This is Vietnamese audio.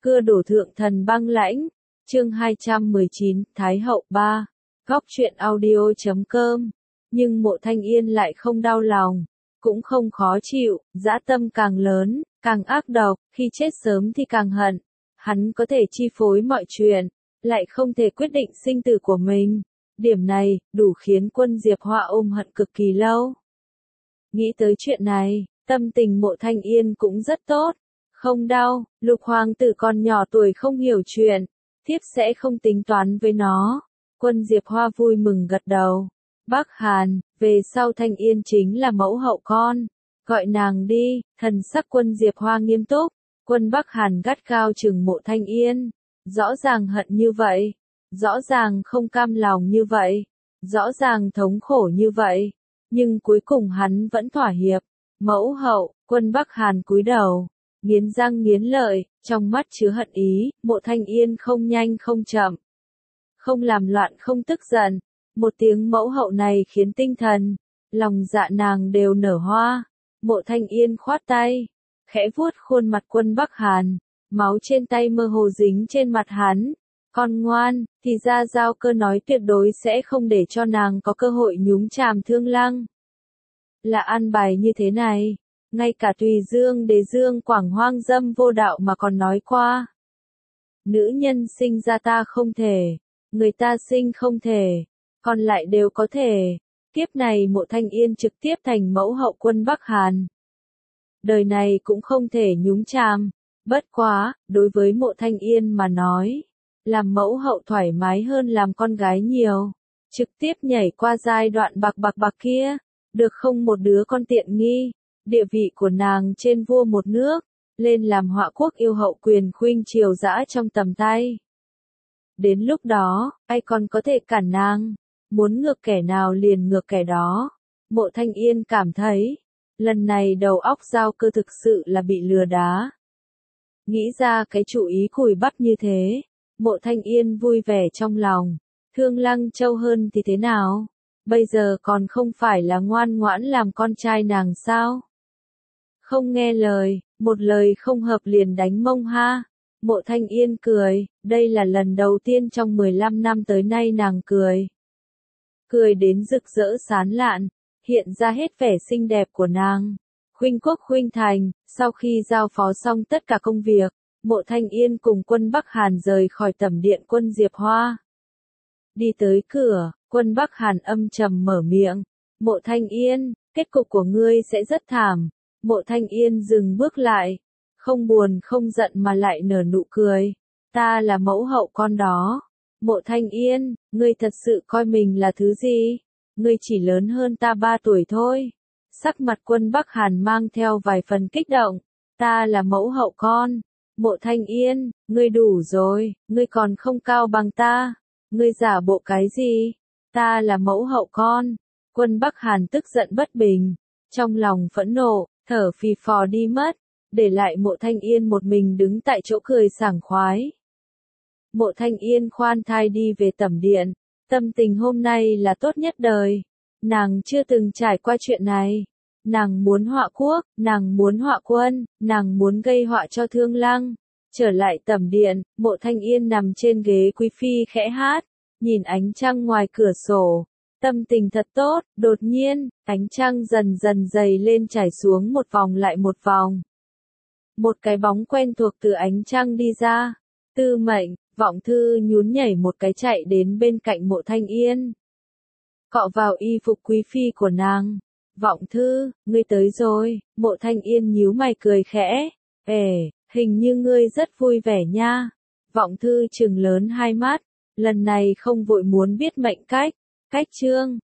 Cưa đổ thượng thần băng lãnh. Chương 219, Thái hậu 3. Góc truyện audio.com. Nhưng Mộ Thanh Yên lại không đau lòng, cũng không khó chịu, dã tâm càng lớn, càng ác độc, khi chết sớm thì càng hận. Hắn có thể chi phối mọi chuyện, lại không thể quyết định sinh tử của mình. Điểm này, đủ khiến Quân Diệp Hoa ôm hận cực kỳ lâu. Nghĩ tới chuyện này, tâm tình Mộ Thanh Yên cũng rất tốt. Không đau, Lục hoàng tử còn nhỏ tuổi không hiểu chuyện, thiếp sẽ không tính toán với nó. Quân Diệp Hoa vui mừng gật đầu. Bắc Hàn, về sau Thanh Yên chính là mẫu hậu con. Gọi nàng đi, thần sắc Quân Diệp Hoa nghiêm túc. Quân Bắc Hàn gắt gao trừng Mộ Thanh Yên. Rõ ràng hận như vậy. Rõ ràng không cam lòng như vậy. Rõ ràng thống khổ như vậy. Nhưng cuối cùng hắn vẫn thỏa hiệp. Mẫu hậu, Quân Bắc Hàn cúi đầu. Nghiến răng nghiến lợi, trong mắt chứa hận ý. Mộ Thanh Yên không nhanh không chậm. Không làm loạn không tức giận. Một tiếng mẫu hậu này khiến tinh thần, lòng dạ nàng đều nở hoa. Mộ Thanh Yên khoát tay, khẽ vuốt khuôn mặt Quân Bắc Hàn, máu trên tay mơ hồ dính trên mặt hắn. Con ngoan, thì ra Giao Cơ nói tuyệt đối sẽ không để cho nàng có cơ hội nhúng chàm Thương Lăng. Là an bài như thế này, ngay cả Tùy Dương Đế Dương Quảng hoang dâm vô đạo mà còn nói qua. Nữ nhân sinh ra ta không thể, người ta sinh không thể, còn lại đều có thể. Kiếp này Mộ Thanh Yên trực tiếp thành mẫu hậu Quân Bắc Hàn. Đời này cũng không thể nhúng chàm. Bất quá, đối với Mộ Thanh Yên mà nói, làm mẫu hậu thoải mái hơn làm con gái nhiều. Trực tiếp nhảy qua giai đoạn bạc kia, được không một đứa con tiện nghi. Địa vị của nàng trên vua một nước, lên làm họa quốc yêu hậu quyền khuynh triều dã trong tầm tay. Đến lúc đó, ai còn có thể cản nàng? Muốn ngược kẻ nào liền ngược kẻ đó. Mộ Thanh Yên cảm thấy, lần này đầu óc Giao Cơ thực sự là bị lừa đá. Nghĩ ra cái chủ ý cùi bắp như thế, Mộ Thanh Yên vui vẻ trong lòng. Thương Lăng Châu hơn thì thế nào? Bây giờ còn không phải là ngoan ngoãn làm con trai nàng sao? Không nghe lời, một lời không hợp liền đánh mông ha. Mộ Thanh Yên cười, đây là lần đầu tiên trong 15 năm tới nay nàng cười. Cười đến rực rỡ sán lạn, hiện ra hết vẻ xinh đẹp của nàng. Khuynh quốc khuynh thành, sau khi giao phó xong tất cả công việc, Mộ Thanh Yên cùng Quân Bắc Hàn rời khỏi tẩm điện Quân Diệp Hoa. Đi tới cửa, Quân Bắc Hàn âm trầm mở miệng. Mộ Thanh Yên, kết cục của ngươi sẽ rất thảm. Mộ Thanh Yên dừng bước lại, không buồn không giận mà lại nở nụ cười. Ta là mẫu hậu con đó. Mộ Thanh Yên, ngươi thật sự coi mình là thứ gì? Ngươi chỉ lớn hơn ta 3 tuổi thôi. Sắc mặt Quân Bắc Hàn mang theo vài phần kích động. Ta là mẫu hậu con. Mộ Thanh Yên, ngươi đủ rồi, ngươi còn không cao bằng ta. Ngươi giả bộ cái gì? Ta là mẫu hậu con. Quân Bắc Hàn tức giận bất bình. Trong lòng phẫn nộ, thở phì phò đi mất. Để lại Mộ Thanh Yên một mình đứng tại chỗ cười sảng khoái. Mộ Thanh Yên khoan thai đi về tẩm điện. Tâm tình hôm nay là tốt nhất đời. Nàng chưa từng trải qua chuyện này. Nàng muốn họa quốc, nàng muốn họa quân, nàng muốn gây họa cho Thương Lăng. Trở lại tẩm điện, Mộ Thanh Yên nằm trên ghế quý phi khẽ hát, nhìn ánh trăng ngoài cửa sổ. Tâm tình thật tốt, đột nhiên, ánh trăng dần dần dày lên trải xuống một vòng lại một vòng. Một cái bóng quen thuộc từ ánh trăng đi ra. Tư Mệnh, Vọng Thư nhún nhảy một cái chạy đến bên cạnh Mộ Thanh Yên. Cọ vào y phục quý phi của nàng. Vọng Thư, ngươi tới rồi. Mộ Thanh Yên nhíu mày cười khẽ. Hình như ngươi rất vui vẻ nha. Vọng Thư trừng lớn hai mắt. Lần này không vội muốn biết mệnh cách. Cách chương,